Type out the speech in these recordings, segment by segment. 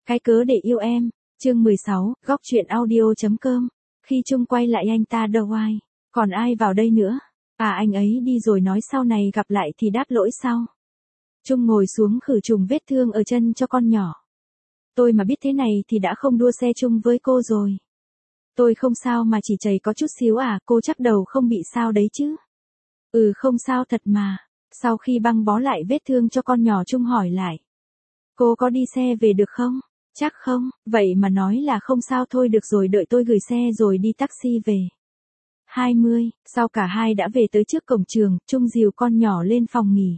Cái cớ để yêu em, chương 16, góc truyện audio.com. Khi Trung quay lại anh ta đâu ai, còn ai vào đây nữa? À anh ấy đi rồi nói sau này gặp lại thì đáp lỗi sau. Trung ngồi xuống khử trùng vết thương ở chân cho con nhỏ. Tôi mà biết thế này thì đã không đua xe chung với cô rồi. Tôi không sao mà chỉ chảy có chút xíu à, cô chắc đầu không bị sao đấy chứ? Ừ không sao thật mà. Sau khi băng bó lại vết thương cho con nhỏ Trung hỏi lại. Cô có đi xe về được không? Chắc không, vậy mà nói là không sao thôi được rồi đợi tôi gửi xe rồi đi taxi về. 20, sau cả hai đã về tới trước cổng trường, Trung dìu con nhỏ lên phòng nghỉ.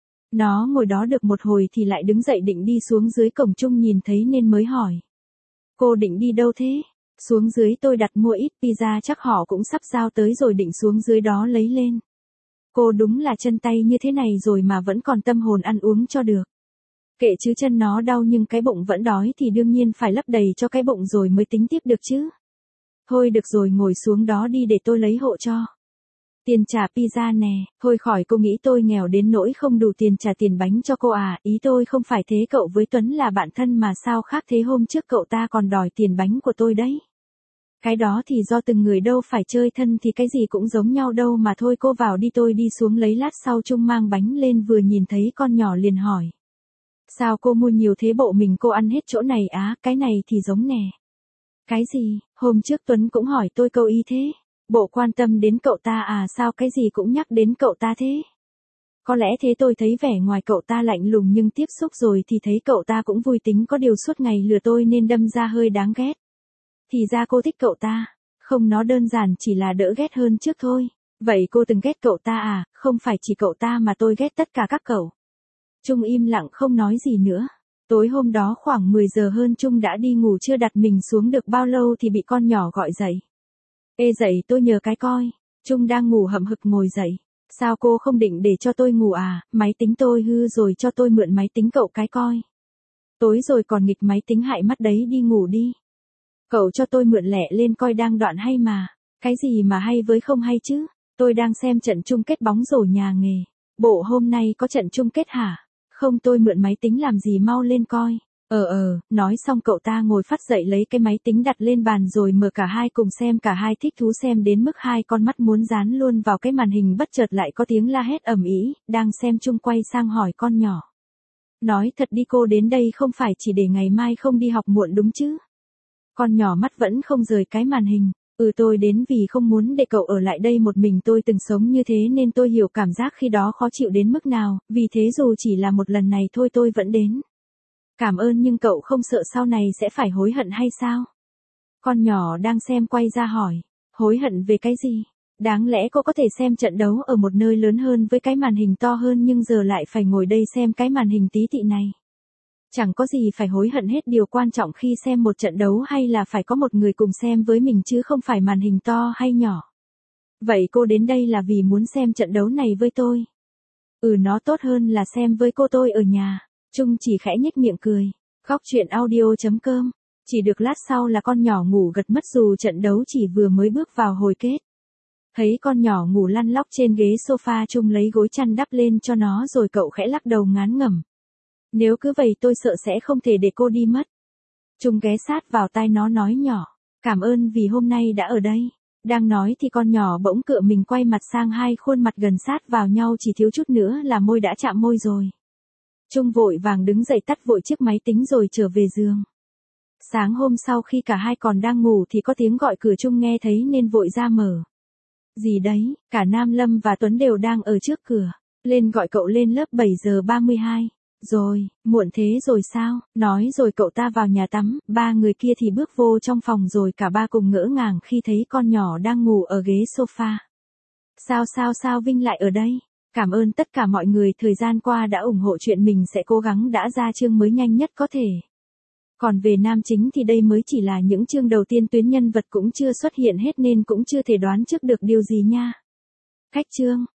Nó ngồi đó được một hồi thì lại đứng dậy định đi xuống dưới cổng Trung nhìn thấy nên mới hỏi. Cô định đi đâu thế? Xuống dưới tôi đặt mua ít pizza chắc họ cũng sắp giao tới rồi định xuống dưới đó lấy lên. Cô đúng là chân tay như thế này rồi mà vẫn còn tâm hồn ăn uống cho được. Kệ chứ chân nó đau nhưng cái bụng vẫn đói thì đương nhiên phải lấp đầy cho cái bụng rồi mới tính tiếp được chứ. Thôi được rồi ngồi xuống đó đi để tôi lấy hộ cho. Tiền trả pizza nè, thôi khỏi cô nghĩ tôi nghèo đến nỗi không đủ tiền trả tiền bánh cho cô à, ý tôi không phải thế cậu với Tuấn là bạn thân mà sao khác thế hôm trước cậu ta còn đòi tiền bánh của tôi đấy. Cái đó thì do từng người đâu phải chơi thân thì cái gì cũng giống nhau đâu mà thôi cô vào đi tôi đi xuống lấy lát sau Trung mang bánh lên vừa nhìn thấy con nhỏ liền hỏi. Sao cô mua nhiều thế bộ mình cô ăn hết chỗ này á, cái này thì giống nè. Cái gì, hôm trước Tuấn cũng hỏi tôi câu y thế. Bộ quan tâm đến cậu ta à sao cái gì cũng nhắc đến cậu ta thế. Có lẽ thế tôi thấy vẻ ngoài cậu ta lạnh lùng nhưng tiếp xúc rồi thì thấy cậu ta cũng vui tính có điều suốt ngày lừa tôi nên đâm ra hơi đáng ghét. Thì ra cô thích cậu ta, không nó đơn giản chỉ là đỡ ghét hơn trước thôi. Vậy cô từng ghét cậu ta à, không phải chỉ cậu ta mà tôi ghét tất cả các cậu. Trung im lặng không nói gì nữa. Tối hôm đó khoảng 10 giờ hơn Trung đã đi ngủ chưa đặt mình xuống được bao lâu thì bị con nhỏ gọi dậy. Ê dậy tôi nhờ cái coi. Trung đang ngủ hậm hực ngồi dậy. Sao cô không định để cho tôi ngủ à, máy tính tôi hư rồi cho tôi mượn máy tính cậu cái coi. Tối rồi còn nghịch máy tính hại mắt đấy đi ngủ đi. Cậu cho tôi mượn lẹ lên coi đang đoạn hay mà. Cái gì mà hay với không hay chứ. Tôi đang xem trận chung kết bóng rổ nhà nghề. Bộ hôm nay có trận chung kết hả? Không tôi mượn máy tính làm gì mau lên coi. Nói xong cậu ta ngồi phắt dậy lấy cái máy tính đặt lên bàn rồi mở cả hai cùng xem cả hai thích thú xem đến mức hai con mắt muốn dán luôn vào cái màn hình bất chợt lại có tiếng la hét ầm ĩ, đang xem Trung quay sang hỏi con nhỏ. Nói thật đi cô đến đây không phải chỉ để ngày mai không đi học muộn đúng chứ? Con nhỏ mắt vẫn không rời cái màn hình. Tôi đến vì không muốn để cậu ở lại đây một mình tôi từng sống như thế nên tôi hiểu cảm giác khi đó khó chịu đến mức nào, vì thế dù chỉ là một lần này thôi tôi vẫn đến. Cảm ơn nhưng cậu không sợ sau này sẽ phải hối hận hay sao? Con nhỏ đang xem quay ra hỏi. Hối hận về cái gì? Đáng lẽ cô có thể xem trận đấu ở một nơi lớn hơn với cái màn hình to hơn nhưng giờ lại phải ngồi đây xem cái màn hình tí tị này. Chẳng có gì phải hối hận hết điều quan trọng khi xem một trận đấu hay là phải có một người cùng xem với mình chứ không phải màn hình to hay nhỏ. Vậy cô đến đây là vì muốn xem trận đấu này với tôi. Nó tốt hơn là xem với cô tôi ở nhà. Trung chỉ khẽ nhếch miệng cười. Góc truyện audio.com. Chỉ được lát sau là con nhỏ ngủ gật mất dù trận đấu chỉ vừa mới bước vào hồi kết. Thấy con nhỏ ngủ lăn lóc trên ghế sofa Trung lấy gối chăn đắp lên cho nó rồi cậu khẽ lắc đầu ngán ngẩm. Nếu cứ vậy tôi sợ sẽ không thể để cô đi mất. Trung ghé sát vào tai nó nói nhỏ. Cảm ơn vì hôm nay đã ở đây. Đang nói thì con nhỏ bỗng cựa mình quay mặt sang hai khuôn mặt gần sát vào nhau chỉ thiếu chút nữa là môi đã chạm môi rồi. Trung vội vàng đứng dậy tắt vội chiếc máy tính rồi trở về giường. Sáng hôm sau khi cả hai còn đang ngủ thì có tiếng gọi cửa Trung nghe thấy nên vội ra mở. Gì đấy, cả Nam Lâm và Tuấn đều đang ở trước cửa. Lên gọi cậu lên lớp 7 giờ 32. Rồi, muộn thế rồi sao? Nói rồi cậu ta vào nhà tắm, ba người kia thì bước vô trong phòng rồi cả ba cùng ngỡ ngàng khi thấy con nhỏ đang ngủ ở ghế sofa. Sao Vinh lại ở đây? Cảm ơn tất cả mọi người thời gian qua đã ủng hộ chuyện mình sẽ cố gắng đã ra chương mới nhanh nhất có thể. Còn về nam chính thì đây mới chỉ là những chương đầu tiên tuyến nhân vật cũng chưa xuất hiện hết nên cũng chưa thể đoán trước được điều gì nha. Khách chương.